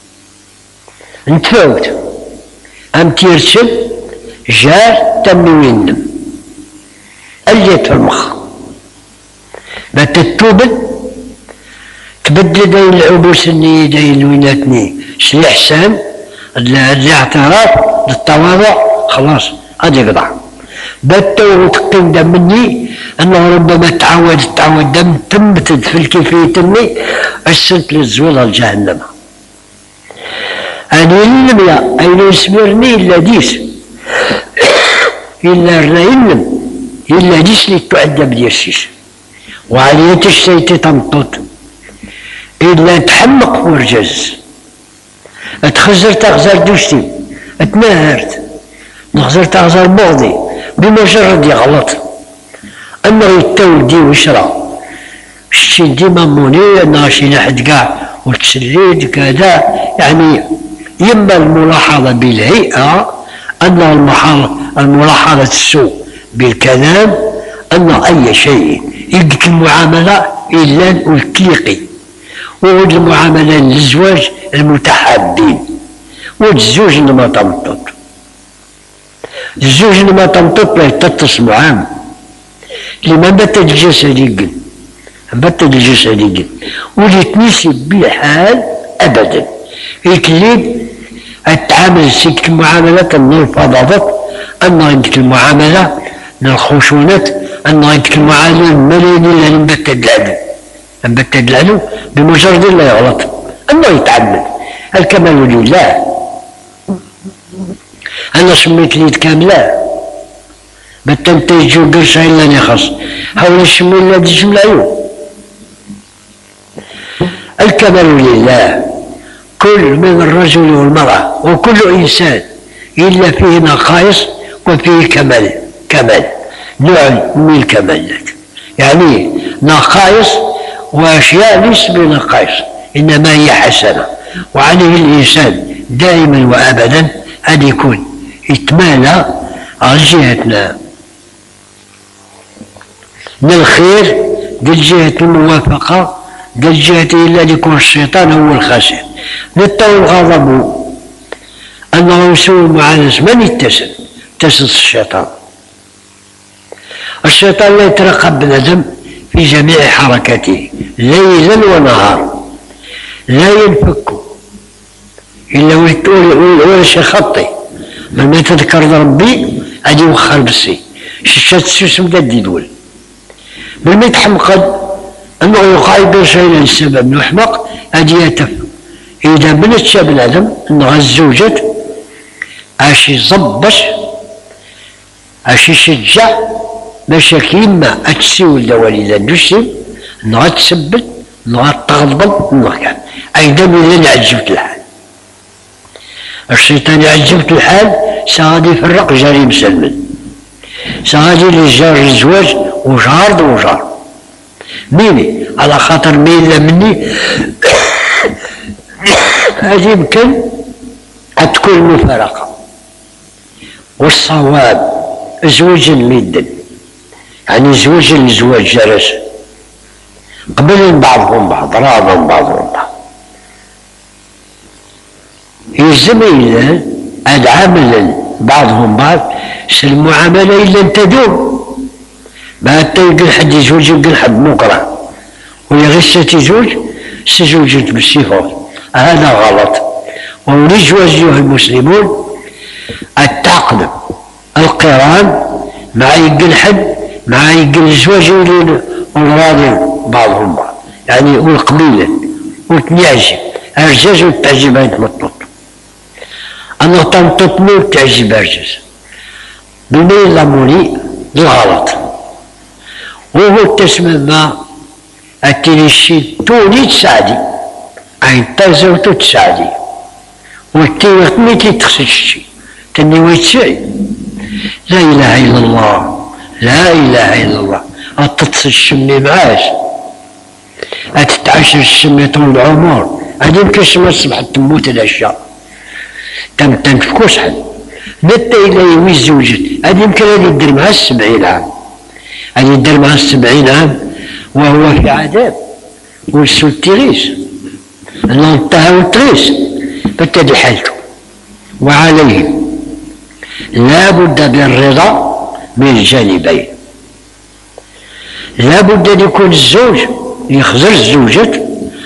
نتفاوت ام تيرسل جار تمي وينم اليت في المخ ما تتوبل تبدل داين العبوس اللي داين الويناتني شلي حسان الاعتراف للتواضع خلاص هذا يقطع باتو وتقيم دم مني انه ربما تعود تعود دم تمتد في الكيفية تمي السنت للزوال الجهنم أنا يلم لا أين يسمرني إلا ديس إلا رنايلم إلا ديس اللي تعذب ديسيس وعليه تشتي تمطط إلا تحمق ورجز تخزر تغزر دوشتي تناهرت نخزر تغزر بغضي بمجرد يغلط أنه يتولدي ويشرى شتي ديما موني ناشي لحد كاع وتسليد كذا يعني إما الملاحظة بالهيئة أن الملاحظة السوء بالكلام أن أي شيء يجيك المعاملة إلا الكليقي وود المعاملة للزواج المتحابين ود الزوج لما تمطط الزوج لما تمطط لا يتتص معام لما بات الجسد يقل بات الجسد يقل واللي تنسب بالحال أبدا يكليب التعامل سيك المعاملات أنه الفضاضات أنه عندك المعاملة من الخشونات أنه عندك المعاملة الملايين اللي نبتد العدو نبتد العدو بمجرد لا يغلط أنه يتعمل الكمال لله أنا سميت ليد كاملة بتنت يجو قرشة إلا نخص حول الشمول لا تجم العيون الكمال لله كل من الرجل والمرأة وكل إنسان إلا فيه نقائص وفيه كمال كمال نوع من الكمالات يعني نقائص وأشياء ليس بنقائص إنما هي حسنة وعليه الإنسان دائما وأبدا أن يكون يتمالى على جهتنا من الخير ديال جهة الموافقة ديال جهة إلا يكون الشيطان هو الخاسر نتو الغضب أنه يسوي مع الناس من يتسل يتسل الشيطان الشيطان لا يترقب بنادم في جميع حركاته ليلا ونهارا لا ينفك إلا ولا شي خطي لما تذكر ربي غادي يوخر بالسي شاشات السوس مداد يدول بالما يتحمقد أنه يقايد برشاينا للسبب نحمق غادي يتف إذا بنت شاب العدم أنه الزوجات عاش يزبش عاش يشجع باش كيما أتسيول دوالي لندوسي أنه تسبل أنه تغضب أنه كان أيضا إلا عجبت الحال الشيطان عجبت الحال سغادي يفرق جاري مسلمن سغادي لجار الزواج وجار وجار ميني على خاطر ميلا مني هذه يمكن تكون مفارقة والصواب زوج ميدا يعني زوج لزواج جرس قبل بعضهم بعض راضهم بعضهم بعض يلزم إلا أن عمل بعضهم بعض المعاملة إلا أن تدوم. ما تلقى حد يزوج يلقى حد مكره وهي غير ستزوج سزوجت بالصفات، هذا غلط. ويجوز أيها المسلمون التعقد القران مع يقل حد مع يقل الزواج والراضي بعضهم بعض، يعني والقبيلة وتنعجب أرجاز وتعجب هاي تمطط أنا تنططني وتعجب أرجاز بالميل لاموني الغلط. وهو تسمى التنشي توني تساعدي عين تازوتو تساعدي والتيوتني تتخسشي تني ويتسعي. لا إله إلا الله لا إله إلا الله. أتتصل الشمي معاش أتتعشر الشمي طول العمر هذه يمكن ما الصبح تموت الأشياء تم تنفكوش حد متى إلا يوي زوجت هذه يمكن هذه يدير معها السبعين عام هذه يدير معها السبعين عام وهو في عذاب والسلتيريس أنه انتهى والتريس بالتالي حالته. وعليه لا بد بالرضا من الجانبين. لا بد أن يكون الزوج يخزر الزوجة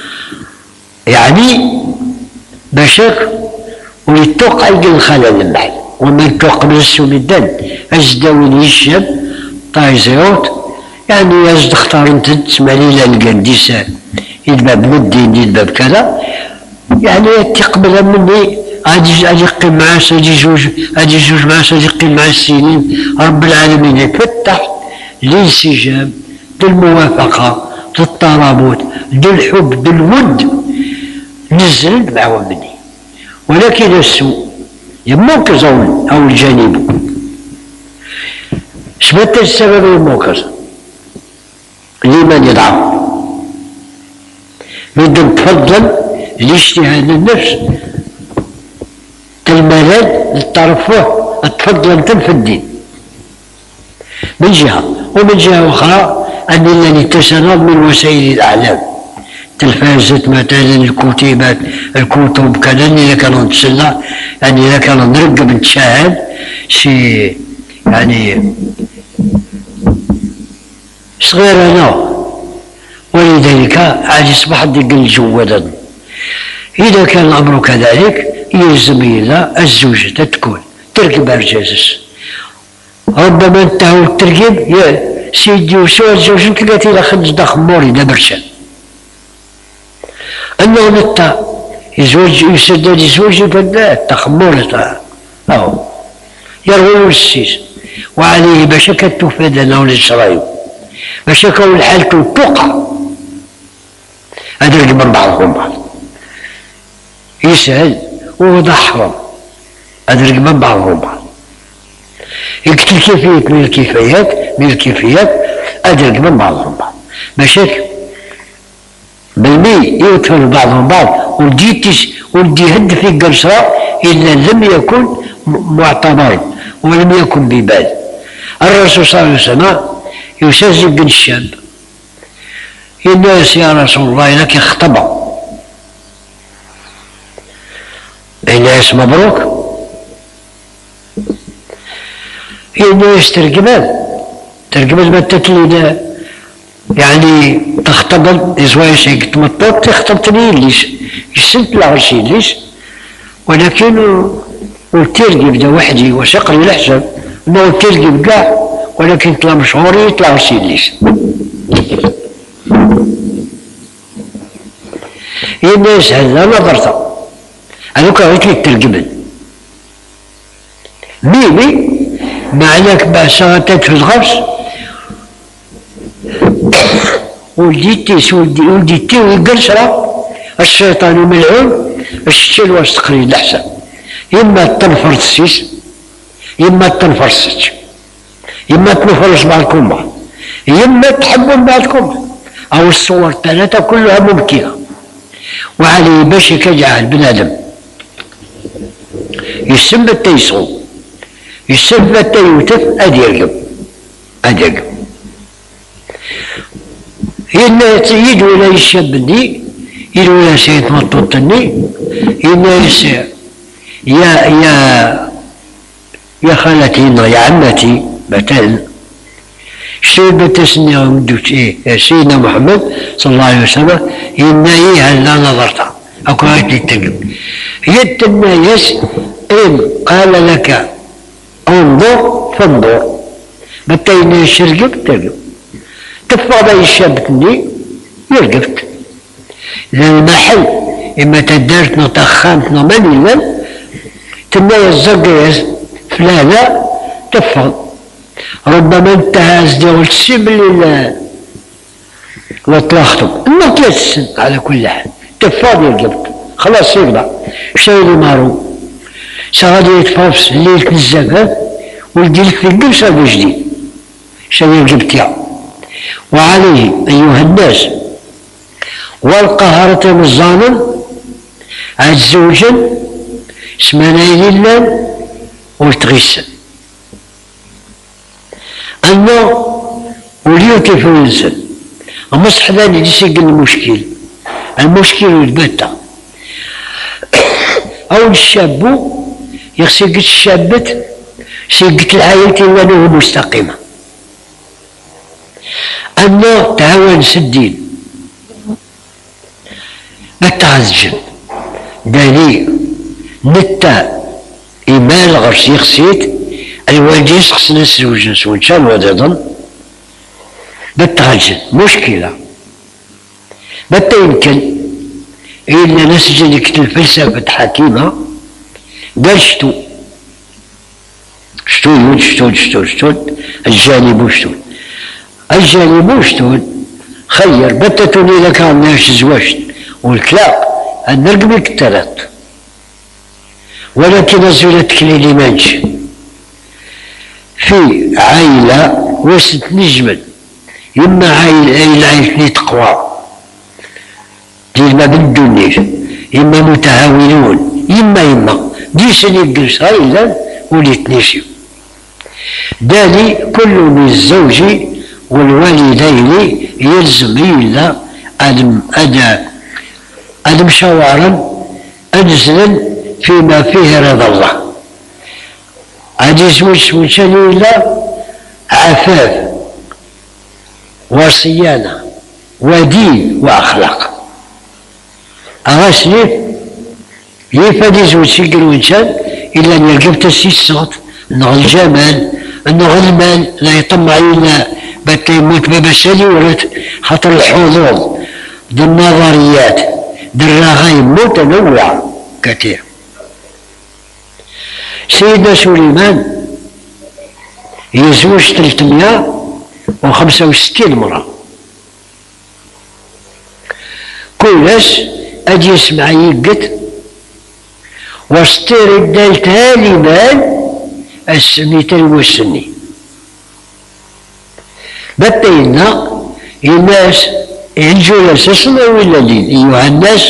يعني بشك ويتوقع يلقى الخلل المحل وما يتوقع من السومدان أجداوين الشاب طايزيوت يعني يزد اختار انت تسمع لي للقنديسة يدباب مدين يدباب كذا يعني تقبل مني غادي غادي يقيم معاه غادي زوج غادي زوج معاه غادي يقيم معاه السنين. رب العالمين يفتح للانسجام للموافقة للترابط للحب للود نزل معه مني. ولكن السوء يموكز أو الجانب شبت السبب يموكز لمن يضعف بدون تفضل لاجتهاد النفس الملل للترفه تفضل انت في الدين من جهة. ومن جهة أخرى أن الذي تسند من وسائل الأعلام تلفازات مثلا الكتيبات الكتب كذا اللي كانوا نتسلى يعني إذا كانوا نرقب نتشاهد شي يعني صغير أنا ولذلك عاد يصبح ديك الجواد. إذا كان الأمر كذلك يلزم إلى الزوجة تكون تركب أرجازس. ربما انتهوا التركيب يا سيدي وسوى الزوجة تلقاتي إلى خمس دخموري دا برشان أنه نتا يزوج يسدد يزوج يبدا تخمورة أو يروي السيس وعليه باش كتفاد أنا وللشرايو باش كون الحال توقع هذا من بعضهم بعض يسهل ووضع حرام هذا من بعضهم بعض يكتب كيفية من الكيفيات من الكيفيات أدرك من بعضهم بعض مشاكل بالمي يدخل بعضهم بعض وديتش ودي يهد في القرصة إلا لم يكن معتبر ولم يكن ببال. الرسول صلى الله عليه وسلم يسجل الشاب الناس يا رسول الله لك اختبأ الناس مبروك الناس ترجمان ترجمان ما تتلينا يعني تختبط يزوي شيء تمطط تختبطني ليش يسنت العرشي ليش ولكن والترجي بدا وحدي وشقري الحسن انه الترجي بكاع ولكن طلع مشهوري يطلع عرشي ليش الناس هذا نظرته انا كرهت لي الترجمه ميمي معناك بأساتك في الغرس ولديتي ولديتي ويقرصرة الشيطان ملعون الشتي الوسطقري الأحسن إما تنفر السيس إما تنفر السيس إما تنفر بعضكم بعض إما تحبون بعضكم أو الصور الثلاثة كلها ممكنة. وعليه باش يجعل بنادم يسمى التيسو يسمى التيوتف أديرقب أديرقب إنا يدوي لا يشبني يدوي لا سيتمططني إنا يا يا يا خالتي يا عمتي مثلا شي بتسني ودوش ايه سيدنا محمد صلى الله عليه وسلم ينايي هلا نظرتها اكو هاي تتقل يد النايس ان قال لك انظر فانظر بتيني شرقب تقل تفاضل الشابتني يرقبت لان المحل اما تدارت نطخانت مليلا تنايا الزقيس فلالا تفضل ربما انتهى ازدغل السبل لا وطلختم انه ثلاث سن على كل حال تفاضل يرقبت خلاص يقضى شايل مارو سغادي يتفافس اللي يتنزل والدي لك في القرصة بجديد شايل يرقبتها وعليه ايها الناس والقهرة الظالم الزوجا اسمنا لله والتغيسن أنه وليوتي في الإنسان أما صحباني يسيق المشكل المشكل يتبتع أو الشاب يسيق الشابت سيقت الحياة وأنه مستقيمة أنه تعاون سدين بتعزجن داني نتا إيمان غرس يخسيت الوالدين خصنا نسلوجن سوى إن شاء الله أيضا بتعجل مشكلة بتا يمكن إلا نسجل يكتب فلسفة حكيمة قال شتو شتو شتو شتو شتو الجانب شتو الجانب شتو خير بتا توني لك الناس زواجت والكلاق أن نرقبك الثلاث ولكن نزلت كليلي مانش في عائلة وسط نجمل يما عائلة عائلة عائلة تقوى ديال ما بدونيش يما متهاونون يما يما ديسن يجلس عائلة وليت نشيو دالي كل من الزوج والوالدين يلزم إلا أدم أدا أدم شوارا أنزلا فيما فيه رضا الله عزيز مش مشانيلا عفاف وصيانة ودين وأخلاق أغاسلي يفادي زوج سيقل وإنسان إلا أن يرقب تسيس الصوت أنه الجمال أنه المال لا يطمع إلا بتا يموت ببسالي ولد خاطر الحظوظ دي النظريات دي الرغايب متنوعة كثير سيدنا سليمان يزوج ثلاثمائة وخمسة وستين مرة كلش أجي يسمع يقت وسطير الدال تالي مال السميتين والسني بطينا الناس ينجوا يسسنا ولا لين أيها الناس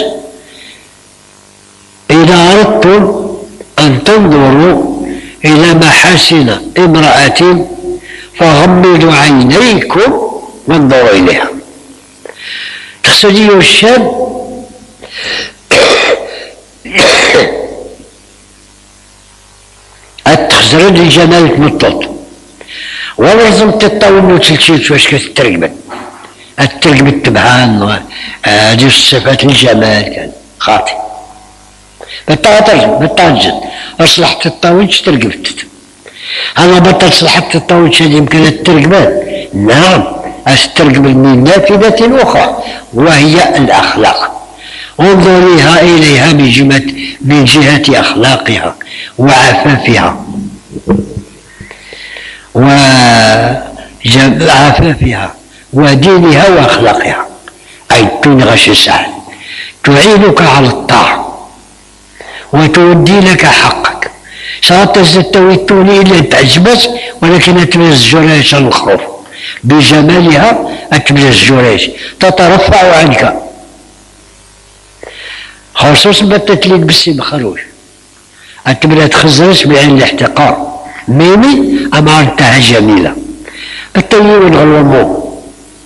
إذا أردتم أن تنظروا إلى محاسن امرأة فغمضوا عينيكم وانظروا إليها تقصدي الشاب التخزرد الجمال تمطط ولا لازم تطول وتلشيل واش كترقبت الترقبت تبعان هذه صفات الجمال كان خاطئ بطاطر بطاجن اصلحت الطاويش ترقبت انا بطل صلحت الطاويش هذه يمكن الترقبات نعم استرقب من نافذة اخرى وهي الاخلاق انظريها اليها من جهة من جهة اخلاقها وعفافها وعفافها ودينها واخلاقها اي تنغش السعد تعينك على الطاعه وتودي لك حقك ساعات تستوي إلا تعجبت ولكن أتمنى الزريش الخوف بجمالها أتمنى الزريش تترفع عنك خصوصا بتتليق بالسي مخروج أتمنى تخزرش بعين الاحتقار ميمي أمارتها جميلة التغيير الغلومو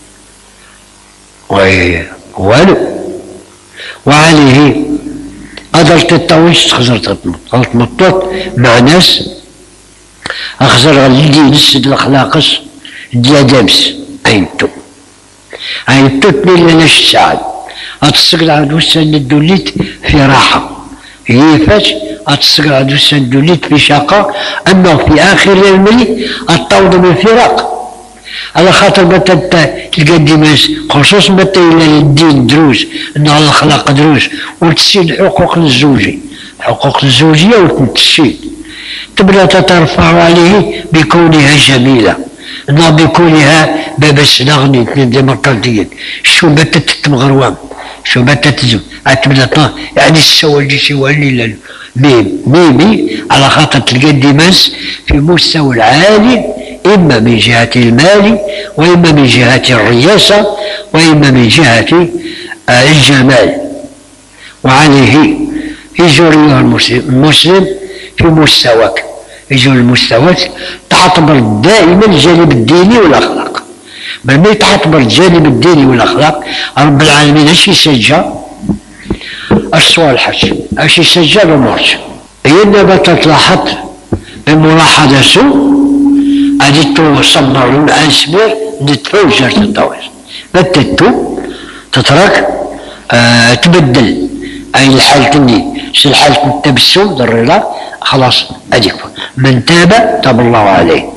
والو وعليه هذا تطاويش تخزر تطمط تمطط مع ناس أخزر غلدي نسد الأخلاقس ديادامس عينتو عينتو تنين لنا السعد أتصقل عدو السن الدوليت في راحة يفاش أتصقل عدو السن الدوليت في شقة أما في آخر الملي الطود من فراق على خاطر متى تلقى الدماس خصوصا متى إلى الدين دروس أن على الأخلاق دروس وتسيد حقوق الزوجية حقوق الزوجية وتسيد تبدأ تترفع عليه بكونها جميلة أنها بكونها باب السنغني اثنين ديمقراطيين شو باتت تتمغروام شو باتت تزم تبدأ يعني السوالجي سوالي لا ميم ميمي على خاطر تلقى الدماس في مستوى العالي إما من جهة المال وإما من جهة الرياسة وإما من جهة الجمال وعليه يجور أيها المسلم, المسلم في مستواك يجور المستوى تعتبر دائما الجانب الديني والأخلاق بل ما تعتبر الجانب الديني والأخلاق رب العالمين اش يسجى السؤال الحج اش يسجى بمرج إنما تتلاحظ بملاحظة سوء أديتو صبر أنسبر نتفوجر تطور بدتو تترك آه تبدل أي الحالة تني شو الحالة التبسم ضريرة خلاص أديك من تاب تاب الله عليه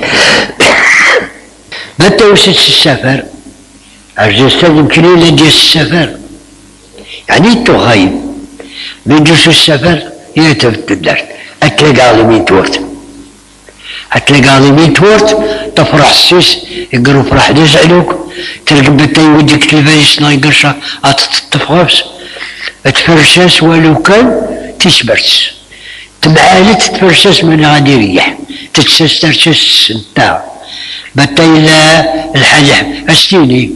متى وصلت السفر أجلستان يمكن إلا ديال السفر يعني تو غايب من جوش السفر يتبدل دارت أتلقى على مين تورت هتلاقي عظيمين تورت تفرح السيس يقروا فرح يزعلوك تلقى بتا يوديك تلفايس لا يقرشا تتفغبس تفرشاس ولو كان تسبرس تبعالت تفرشاس من غادي يريح تتسسترشاس نتاع بتا إلا الحاجة أشتيني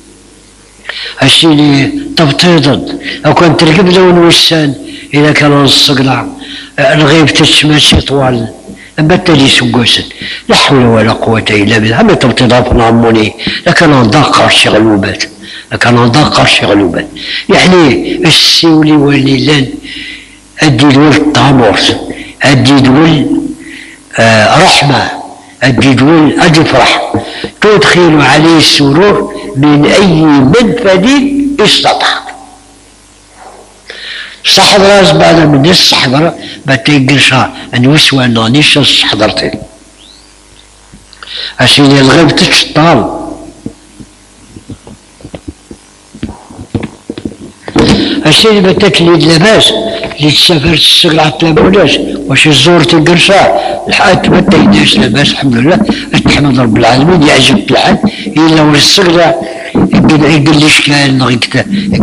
أشتيني تبتيضد أو كان تركب لون وسان إذا كانوا الصقلع الغيب تشماشي طوال بالتالي سقوسن لا حول ولا قوة إلا بالله هم تبتضاف نعموني لكن أنضاقر شغلوبات لكن أنضاقر شغلوبات يعني السيولي والليلان أدي دول الطامورس أدي دول آه رحمة أدي دول أدي فرح تدخل عليه السرور من أي منفذ استطاع صحضر أزبالة من الصحضر بتيجرشا أن يسوى النانيش الصحضرتين أسيني الغيب تشطال أسيني بتكليد لباس اللي تسافر تسقلع تلابولاش واش الزور تيجرشا الحقات بتيداش لباس الحمد لله تحمد رب العالمين يعجب الحال إلا والصقلع يقول لي شكال نغيكتا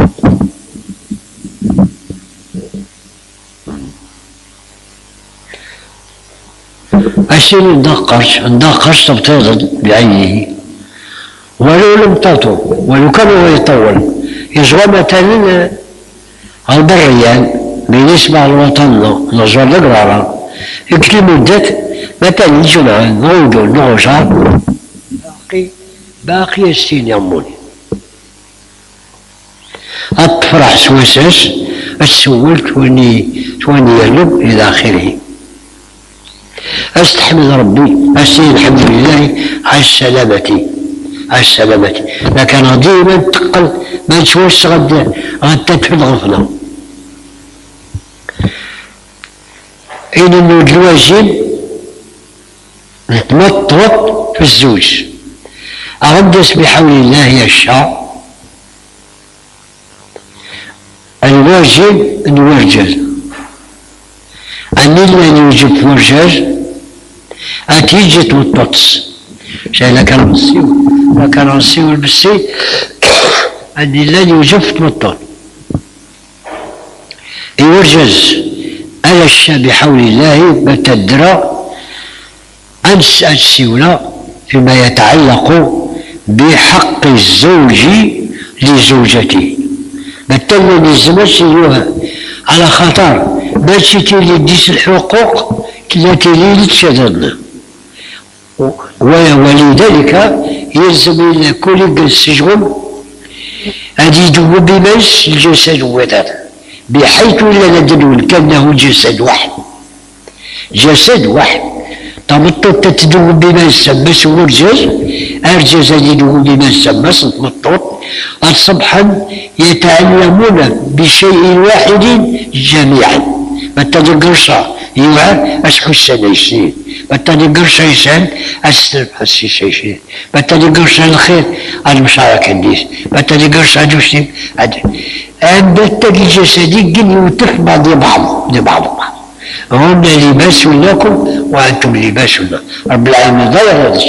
أشيل ندقرش ندقرش تبتضد بعينه ولو لم تطول ولو كان هو يطول يزوى مثلا البريان بالنسبة للوطن نزور القرارة يكتل مدة مثلا الجمعة نعودوا نغوشا باقي باقي السين يموني أتفرح سويساس السول توني توني يلب إلى آخره أستحمد ربي أستحمد الحمد لله على السلامة على السلامة لكن ديما تقل ما تشوفش غد غد تدفن غفلة إن الواجب نتمطط في الزوج أغدس بحول الله يشاء الواجب نورجز أن اللي يوجب في ورجاج أتيجي تمططس شاي لكن نصيو لكن نصيو البسي أن اللي يوجب في تمطط يورجز على الشا بحول الله بتدرى أنس السيولة فيما يتعلق بحق الزوج لزوجته بالتالي لزمش يوها على خطر ماشي تيلي ديس الحقوق التي لي تشددنا ولذلك يلزم إلى كل السجون أن يدوب بمس الجسد وذات بحيث لا ندري كأنه جسد واحد، جسد واحد. تمطو تتدوب بما يسمى سوى الرجاج، الرجاج يدوب بما يسمى مطوط، صبحا يتعلمون بشيء واحد جميعا. ما تدقرش يوعى أشحو السنيسين، ما تدقرش يسان أسترب السيسيسين، ما تدقرش الخير المشاركة الناس، ما تدقرش عدوشتي أما الجسدي قل يوتف بعض بعض لبعض بعض. هم لباس لكم وأنتم لباس لنا. رب العالمين لا يرضى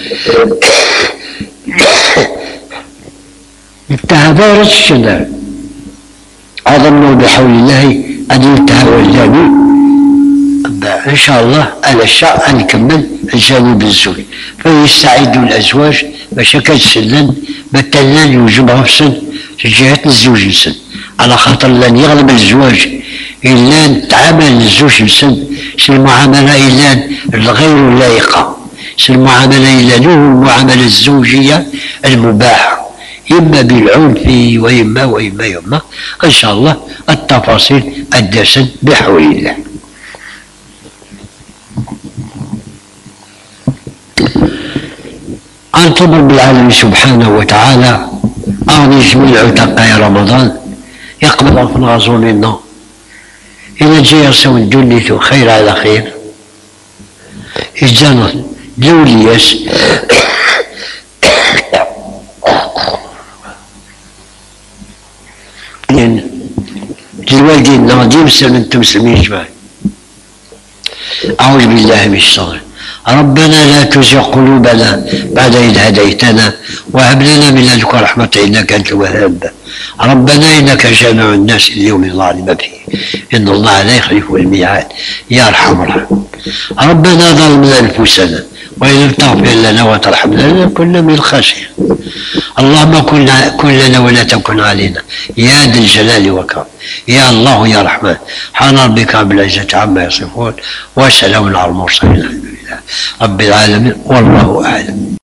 انتهى الشدة. أظن بحول الله أن ينتهى والجاني إن شاء الله على الشاء أن نكمل الجانب الزوج، فيستعيدوا الأزواج باش كتسلن مثلا يوجبها في سن في جهة الزوج نسن، على خاطر لن يغلب الزواج إلا نتعامل الزوج نسن شي المعاملة إلا الغير لائقة، شي المعاملة إلا له المعاملة الزوجية المباحة، إما بالعنف وإما وإما يما. إن شاء الله التفاصيل الدسم بحول الله. أنتظر بالعالم سبحانه وتعالى أن يجمع عتقاء رمضان يقبل في الغزو منا إلى جاء سوى الدنيا خير على خير إجانا لولياس الوالدين ناضي مسلم انتم مسلمين جماعة. أعوذ بالله من الشيطان. ربنا لا تزغ قلوبنا بعد إذ هديتنا وهب لنا من لدنك رحمة إنك أنت الوهاب. ربنا إنك جامع الناس اليوم لا ريب فيه إن الله لا يخلف الميعاد يا أرحم الراحمين. ربنا ظلمنا أنفسنا وإن لم تغفر لنا وترحمنا لنكن من الخاسرين. اللهم كن لنا ولا تكن علينا يا ذا الجلال والإكرام يا الله يا رحمن. سبحان ربك رب العزة عما يصفون وسلام على المرسلين الحمد لله رب العالمين والله أعلم.